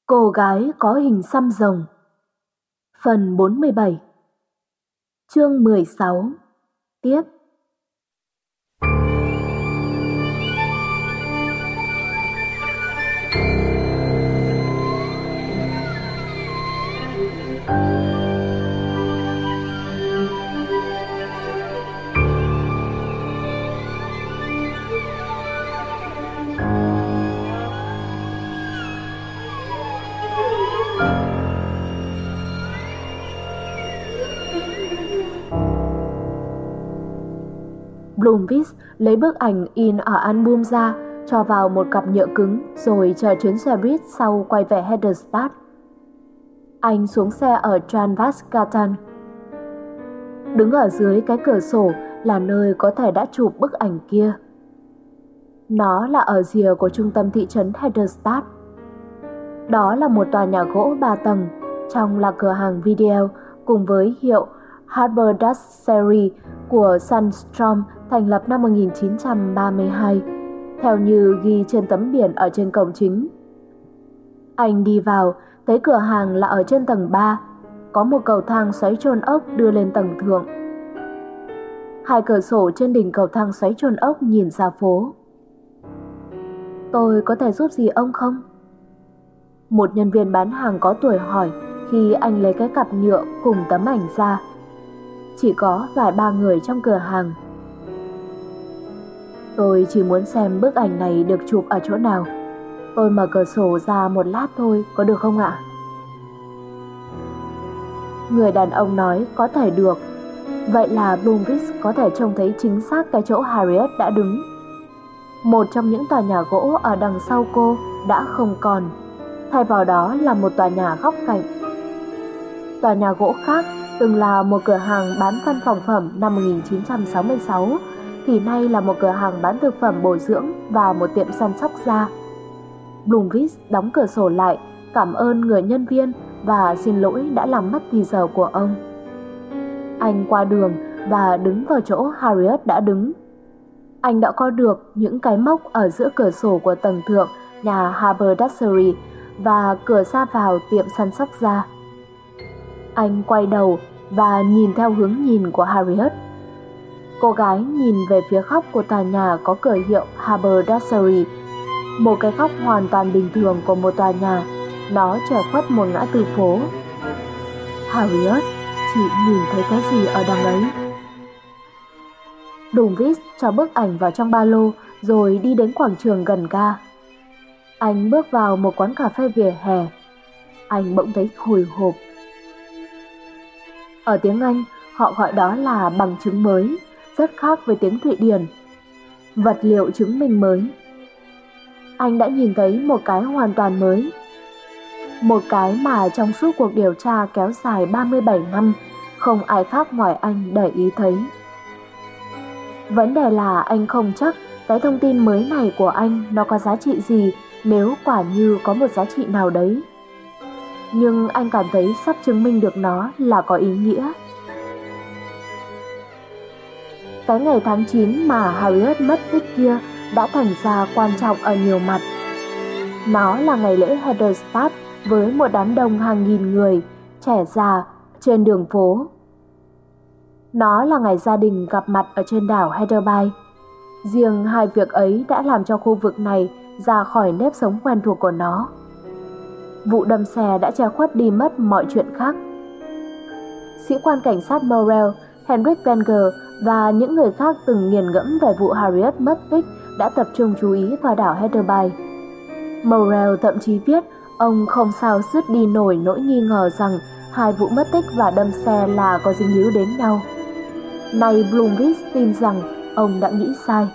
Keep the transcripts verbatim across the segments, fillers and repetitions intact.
Cô gái có hình xăm rồng. Phần bốn mươi bảy. Chương mười sáu. Tiếp. Bloomfield lấy bức ảnh in ở album ra, cho vào một cặp nhựa cứng rồi chờ chuyến xe buýt sau quay về Hederstat. Anh xuống xe ở Transvaasgatan. Đứng ở dưới cái cửa sổ là nơi có thể đã chụp bức ảnh kia. Nó là ở rìa của trung tâm thị trấn Hederstat. Đó là một tòa nhà gỗ ba tầng, trong là cửa hàng video cùng với hiệu Haberdashery của Sandstrom thành lập năm một nghìn chín trăm ba mươi hai, theo như ghi trên tấm biển ở trên cổng chính. Anh đi vào, thấy cửa hàng là ở trên tầng ba, có một cầu thang xoáy trôn ốc đưa lên tầng thượng. Hai cửa sổ trên đỉnh cầu thang xoáy trôn ốc nhìn ra phố. "Tôi có thể giúp gì ông không?" Một nhân viên bán hàng có tuổi hỏi khi anh lấy cái cặp nhựa cùng tấm ảnh ra. Chỉ có vài ba người trong cửa hàng. "Tôi chỉ muốn xem bức ảnh này được chụp ở chỗ nào. Tôi mở cửa sổ ra một lát thôi, có được không ạ?" Người đàn ông nói có thể được. Vậy là Bloomfield có thể trông thấy chính xác cái chỗ Harriet đã đứng. Một trong những tòa nhà gỗ ở đằng sau cô đã không còn, thay vào đó là một tòa nhà góc cạnh. Tòa nhà gỗ khác từng là một cửa hàng bán văn phòng phẩm năm một nghìn chín trăm sáu mươi sáu, thì nay là một cửa hàng bán thực phẩm bổ dưỡng và một tiệm săn sóc da. Bloomfield đóng cửa sổ lại, cảm ơn người nhân viên và xin lỗi đã làm mất thì giờ của ông. Anh qua đường và đứng vào chỗ Harriet đã đứng. Anh đã có được những cái móc ở giữa cửa sổ của tầng thượng nhà Haberdashery và cửa ra vào tiệm săn sóc da. Anh quay đầu và nhìn theo hướng nhìn của Harriet. Cô gái nhìn về phía góc của tòa nhà có cửa hiệu Haberdashery, một cái góc hoàn toàn bình thường của một tòa nhà. Nó che khuất một ngã tư phố. "Harriet, chị nhìn thấy cái gì ở đằng ấy?" Bloomfield cho bức ảnh vào trong ba lô rồi đi đến quảng trường gần ga. Anh bước vào một quán cà phê vỉa hè. Anh bỗng thấy hồi hộp. Ở tiếng Anh, họ gọi đó là bằng chứng mới, rất khác với tiếng Thụy Điển. Vật liệu chứng minh mới. Anh đã nhìn thấy một cái hoàn toàn mới. Một cái mà trong suốt cuộc điều tra kéo dài ba mươi bảy năm, không ai khác ngoài anh để ý thấy. Vấn đề là anh không chắc cái thông tin mới này của anh nó có giá trị gì, nếu quả như có một giá trị nào đấy. Nhưng anh cảm thấy sắp chứng minh được nó là có ý nghĩa. Cái ngày tháng chín mà Harriet mất tích kia đã thành ra quan trọng ở nhiều mặt. Nó là ngày lễ Hederstat với một đám đông hàng nghìn người, trẻ già, trên đường phố. Nó là ngày gia đình gặp mặt ở trên đảo Heatherby. Riêng hai việc ấy đã làm cho khu vực này ra khỏi nếp sống quen thuộc của nó. Vụ đâm xe đã che khuất đi mất mọi chuyện khác. Sĩ quan cảnh sát Morrell, Henrik Wenger và những người khác từng nghiền ngẫm về vụ Harriet mất tích đã tập trung chú ý vào đảo Heatherby. Morrell thậm chí viết ông không sao dứt đi nổi nỗi nghi ngờ rằng hai vụ mất tích và đâm xe là có dính líu đến nhau. Nay Bloomfield tin rằng ông đã nghĩ sai.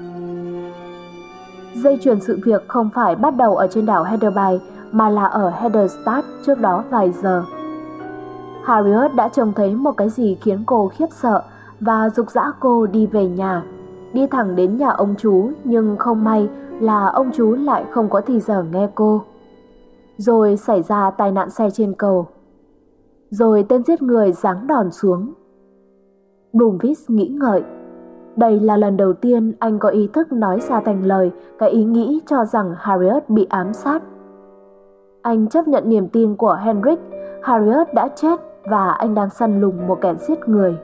Dây chuyền sự việc không phải bắt đầu ở trên đảo Heatherby mà là ở Hederstat trước đó vài giờ. Harriet đã trông thấy một cái gì khiến cô khiếp sợ và giục giã cô đi về nhà, đi thẳng đến nhà ông chú, nhưng không may là ông chú lại không có thì giờ nghe cô. Rồi xảy ra tai nạn xe trên cầu. Rồi tên giết người giáng đòn xuống. Bloomfield nghĩ ngợi. Đây là lần đầu tiên anh có ý thức nói ra thành lời cái ý nghĩ cho rằng Harriet bị ám sát. Anh chấp nhận niềm tin của Henrik, Harriet đã chết và anh đang săn lùng một kẻ giết người.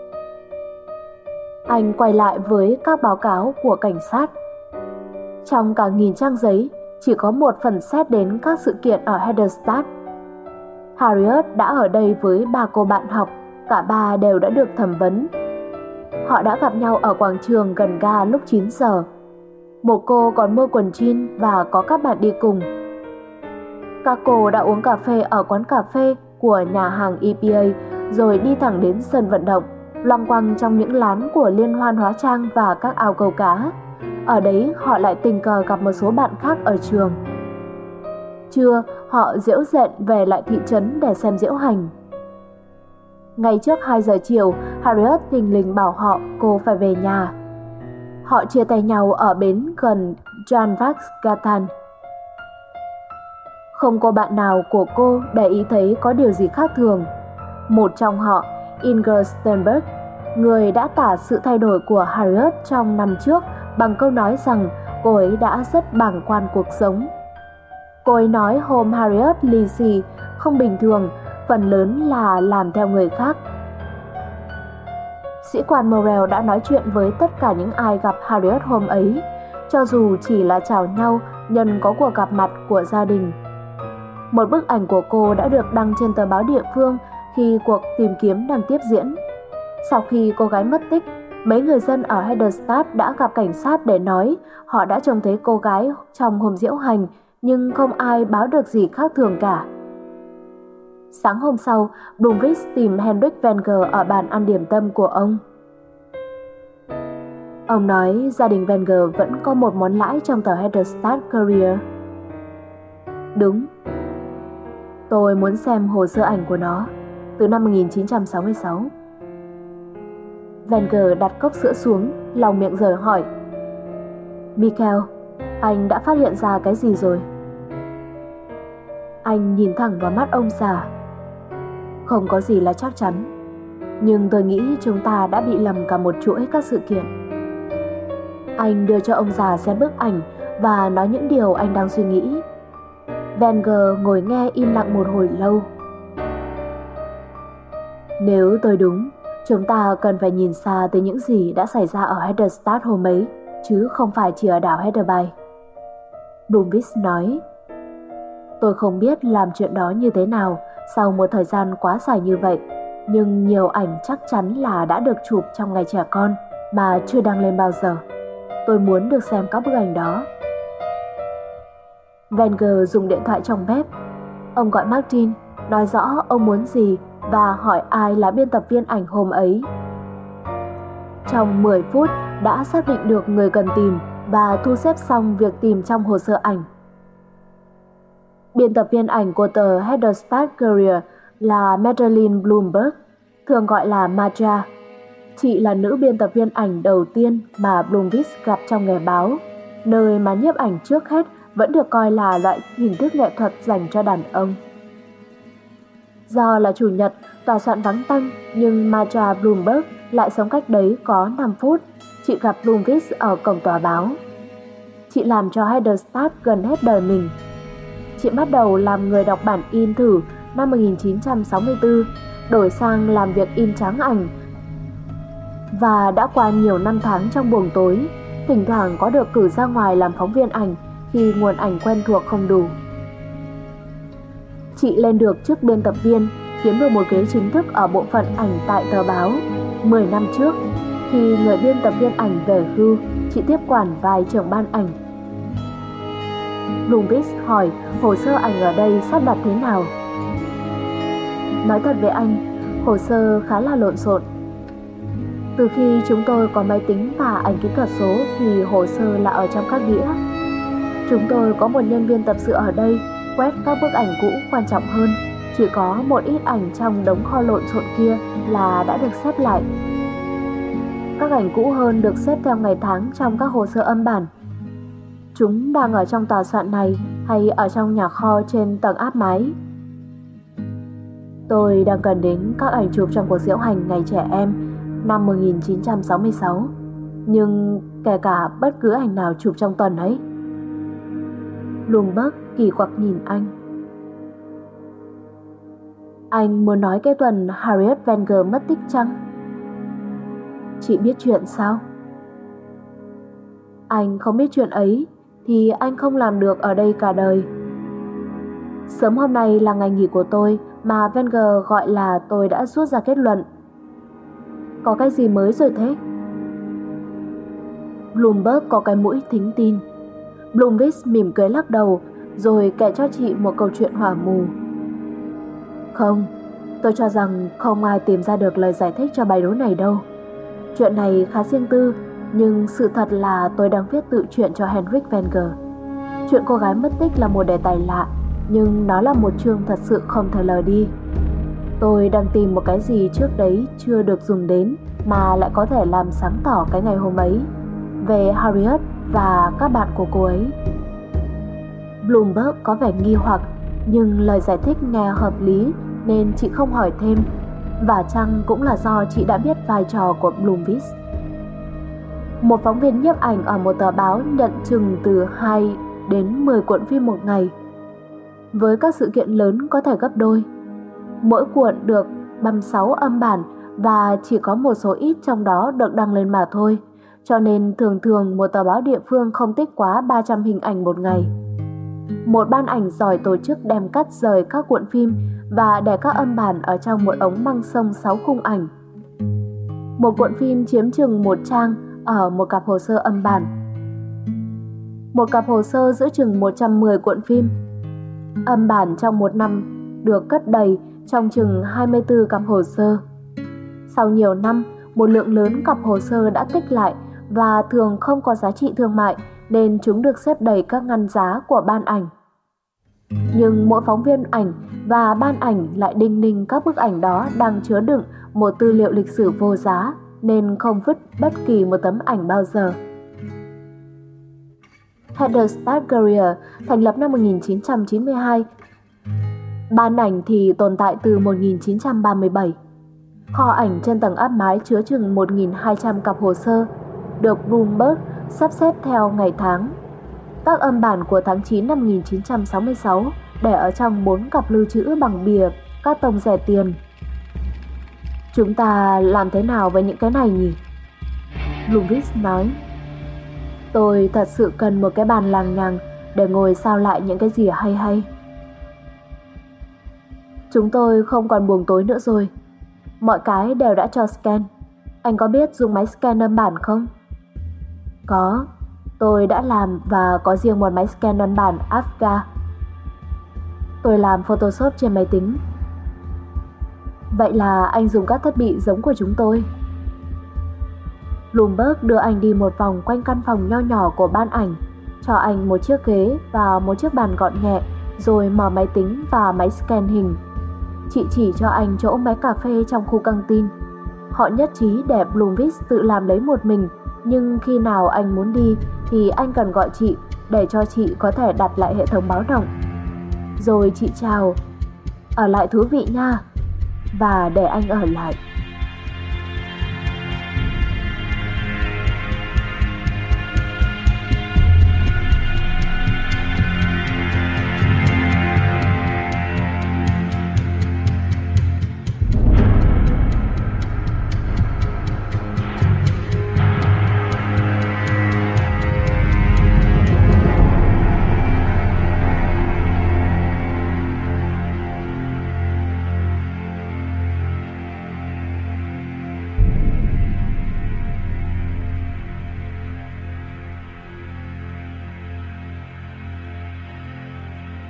Anh quay lại với các báo cáo của cảnh sát. Trong cả nghìn trang giấy, chỉ có một phần xét đến các sự kiện ở Hedersted. Harriet đã ở đây với ba cô bạn học, cả ba đều đã được thẩm vấn. Họ đã gặp nhau ở quảng trường gần ga lúc chín giờ. Một cô còn mua quần jean và có các bạn đi cùng. Các cô đã uống cà phê ở quán cà phê của nhà hàng e pê a rồi đi thẳng đến sân vận động, loanh quanh trong những lán của liên hoan hóa trang và các ao câu cá. Ở đấy họ lại tình cờ gặp một số bạn khác ở trường. Trưa, họ giễu dện về lại thị trấn để xem diễu hành. Ngay trước hai giờ chiều, Harriet thình lình bảo họ cô phải về nhà. Họ chia tay nhau ở bến gần Janvaksgatan. Không có bạn nào của cô để ý thấy có điều gì khác thường. Một trong họ, Inger Sternberg, người đã tả sự thay đổi của Harriet trong năm trước bằng câu nói rằng cô ấy đã rất bàng quan cuộc sống. Cô ấy nói hôm Harriet lì xì, không bình thường, phần lớn là làm theo người khác. Sĩ quan Morrell đã nói chuyện với tất cả những ai gặp Harriet hôm ấy, cho dù chỉ là chào nhau nhân có cuộc gặp mặt của gia đình. Một bức ảnh của cô đã được đăng trên tờ báo địa phương khi cuộc tìm kiếm đang tiếp diễn. Sau khi cô gái mất tích, mấy người dân ở Hedersted đã gặp cảnh sát để nói họ đã trông thấy cô gái trong hôm diễu hành, nhưng không ai báo được gì khác thường cả. Sáng hôm sau, Blomqvist tìm Henrik Wenger ở bàn ăn điểm tâm của ông. Ông nói gia đình Wenger vẫn có một món lãi trong tờ Hedersted Courier. Đúng. Tôi muốn xem hồ sơ ảnh của nó, từ năm một nghìn chín trăm sáu mươi sáu. Wenger đặt cốc sữa xuống, lau miệng rồi hỏi. Michael, anh đã phát hiện ra cái gì rồi? Anh nhìn thẳng vào mắt ông già. Không có gì là chắc chắn, nhưng tôi nghĩ chúng ta đã bị lầm cả một chuỗi các sự kiện. Anh đưa cho ông già xem bức ảnh và nói những điều anh đang suy nghĩ. Wenger ngồi nghe im lặng một hồi lâu. Nếu tôi đúng, chúng ta cần phải nhìn xa tới những gì đã xảy ra ở Hedersted hôm ấy, chứ không phải chỉ ở đảo Heatherby. Blomqvist nói. Tôi không biết làm chuyện đó như thế nào sau một thời gian quá dài như vậy, nhưng nhiều ảnh chắc chắn là đã được chụp trong ngày trẻ con mà chưa đăng lên bao giờ. Tôi muốn được xem các bức ảnh đó. Wenger dùng điện thoại trong bếp. Ông gọi Martin, nói rõ ông muốn gì và hỏi ai là biên tập viên ảnh hôm ấy. Trong mười phút đã xác định được người cần tìm và thu xếp xong việc tìm trong hồ sơ ảnh. Biên tập viên ảnh của tờ Hedersted Courier là Madeline Bloomberg, thường gọi là Maja. Chị là nữ biên tập viên ảnh đầu tiên mà Blomqvist gặp trong nghề báo, nơi mà nhiếp ảnh trước hết vẫn được coi là loại hình thức nghệ thuật dành cho đàn ông. Do là chủ nhật, tòa soạn vắng tanh, nhưng Maja Bloomberg lại sống cách đấy có năm phút. Chị gặp Blomqvist ở cổng tòa báo. Chị làm cho Hedersted gần hết đời mình. Chị bắt đầu làm người đọc bản in thử năm một nghìn chín trăm sáu mươi tư, đổi sang làm việc in trắng ảnh. Và đã qua nhiều năm tháng trong buồng tối, thỉnh thoảng có được cử ra ngoài làm phóng viên ảnh khi nguồn ảnh quen thuộc không đủ. Chị lên được chức biên tập viên, kiếm được một ghế chính thức ở bộ phận ảnh tại tờ báo. Mười năm trước, khi người biên tập viên ảnh về hưu, chị tiếp quản vai trưởng ban ảnh. Blomqvist hỏi hồ sơ ảnh ở đây sắp đặt thế nào. Nói thật với anh, hồ sơ khá là lộn xộn. Từ khi chúng tôi có máy tính và ảnh kỹ thuật số thì hồ sơ là ở trong các đĩa. Chúng tôi có một nhân viên tập sự ở đây quét các bức ảnh cũ quan trọng hơn. Chỉ có một ít ảnh trong đống kho lộn xộn kia là đã được xếp lại. Các ảnh cũ hơn được xếp theo ngày tháng trong các hồ sơ âm bản. Chúng đang ở trong tòa soạn này hay ở trong nhà kho trên tầng áp mái. Tôi đang cần đến các ảnh chụp trong cuộc diễu hành ngày trẻ em năm một nghìn chín trăm sáu mươi sáu, nhưng kể cả bất cứ ảnh nào chụp trong tuần ấy. Bloomberg kỳ quặc nhìn anh. Anh muốn nói cái tuần Harriet Wenger mất tích chăng? Chị biết chuyện sao? Anh không biết chuyện ấy thì anh không làm được ở đây cả đời. Sớm hôm nay là ngày nghỉ của tôi mà Wenger gọi là tôi đã rút ra kết luận. Có cái gì mới rồi thế? Bloomberg có cái mũi thính tin. Bloomberg mỉm cười lắc đầu rồi kể cho chị một câu chuyện hỏa mù. Không, tôi cho rằng không ai tìm ra được lời giải thích cho bài đố này đâu. Chuyện này khá riêng tư, nhưng sự thật là tôi đang viết tự truyện cho Henrik Wenger. Chuyện cô gái mất tích là một đề tài lạ, nhưng nó là một chương thật sự không thể lờ đi. Tôi đang tìm một cái gì trước đấy chưa được dùng đến mà lại có thể làm sáng tỏ cái ngày hôm ấy, về Harriet và các bạn của cô ấy. Bloomberg có vẻ nghi hoặc, nhưng lời giải thích nghe hợp lý nên chị không hỏi thêm, và chăng cũng là do chị đã biết vai trò của Bloomberg. Một phóng viên nhiếp ảnh ở một tờ báo nhận chừng từ hai đến mười cuộn phim một ngày. Với các sự kiện lớn có thể gấp đôi. Mỗi cuộn được ba mươi sáu âm bản và chỉ có một số ít trong đó được đăng lên mà thôi, cho nên thường thường một tờ báo địa phương không tích quá ba trăm hình ảnh một ngày. Một ban ảnh giỏi tổ chức đem cắt rời các cuộn phim và để các âm bản ở trong một ống măng sông sáu khung ảnh. Một cuộn phim chiếm chừng một trang ở một cặp hồ sơ âm bản. Một cặp hồ sơ giữ chừng một trăm mười cuộn phim. Âm bản trong một năm được cất đầy trong chừng hai mươi tư cặp hồ sơ. Sau nhiều năm, một lượng lớn cặp hồ sơ đã tích lại và thường không có giá trị thương mại nên chúng được xếp đầy các ngăn giá của ban ảnh. Nhưng mỗi phóng viên ảnh và ban ảnh lại đinh ninh các bức ảnh đó đang chứa đựng một tư liệu lịch sử vô giá nên không vứt bất kỳ một tấm ảnh bao giờ. Hederstadt Courier thành lập năm một nghìn chín trăm chín mươi hai. Ban ảnh thì tồn tại từ một nghìn chín trăm ba mươi bảy. Kho ảnh trên tầng áp mái chứa chừng một nghìn hai trăm cặp hồ sơ, được Bloomberg sắp xếp theo ngày tháng. Các âm bản của tháng chín năm một nghìn chín trăm sáu mươi sáu để ở trong bốn cặp lưu trữ bằng bìa các tông rẻ tiền. Chúng ta làm thế nào với những cái này nhỉ? Bloomberg nói. Tôi thật sự cần một cái bàn làng nhằng để ngồi sao lại những cái gì hay hay. Chúng tôi không còn buồng tối nữa rồi. Mọi cái đều đã cho scan. Anh có biết dùng máy scan âm bản không? Có, tôi đã làm và có riêng một máy scan âm bản ép giê a. Tôi làm Photoshop trên máy tính. Vậy là anh dùng các thiết bị giống của chúng tôi. Bloomberg đưa anh đi một vòng quanh căn phòng nho nhỏ của ban ảnh, cho anh một chiếc ghế và một chiếc bàn gọn nhẹ, rồi mở máy tính và máy scan hình. Chị chỉ cho anh chỗ máy cà phê trong khu căng tin. Họ nhất trí để Bloomberg tự làm lấy một mình, nhưng khi nào anh muốn đi thì anh cần gọi chị để cho chị có thể đặt lại hệ thống báo động. Rồi chị chào, ở lại thú vị nha, và để anh ở lại.